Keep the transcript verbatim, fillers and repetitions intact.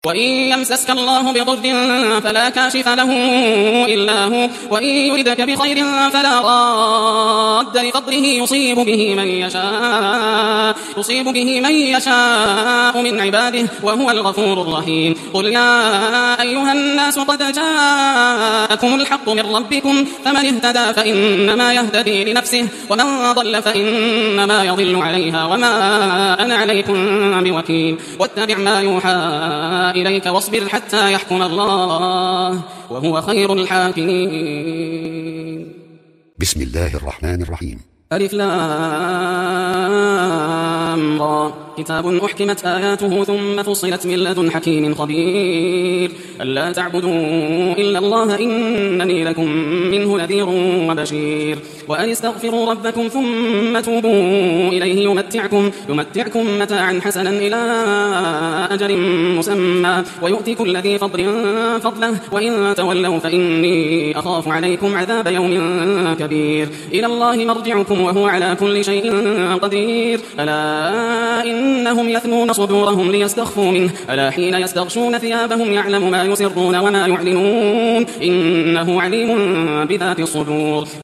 وإن يمسسك الله بضر فلا كاشف له إلا هو وإن يردك بخير فلا راد لفضله يصيب به من يشاء يصيب به من يشاء من عباده وهو الغفور الرحيم. قل يا أيها الناس قد جاءكم الحق من ربكم فمن اهتدى فإنما يهتدي لنفسه ومن ضل فإنما يضل عليها وما أنا عليكم بوكيل. واتبع ما يوحى إليك واصبر حتى يحكم الله وهو خير الحاكمين. بسم الله الرحمن الرحيم. ألف لام را كتاب أحكمت آياته ثم فصلت من لدن حكيم خبير. ألا تعبدوا إلا الله إنني لكم منه نذير وبشير. وأن استغفروا ربكم ثم توبوا إليه يمتعكم, يمتعكم متاعا حسنا إلى أجل مسمى ويؤتي كل ذي فضل فضله وإن تولوا فإني أخاف عليكم عذاب يوم كبير. إلى الله مرجعكم وهو على كل شيء قدير. ألا إنهم يثنون صدورهم ليستخفوا منه ألا حين يستغشون ثيابهم يعلم ما يسرون وما يعلنون إنه عليم بذات الصدور.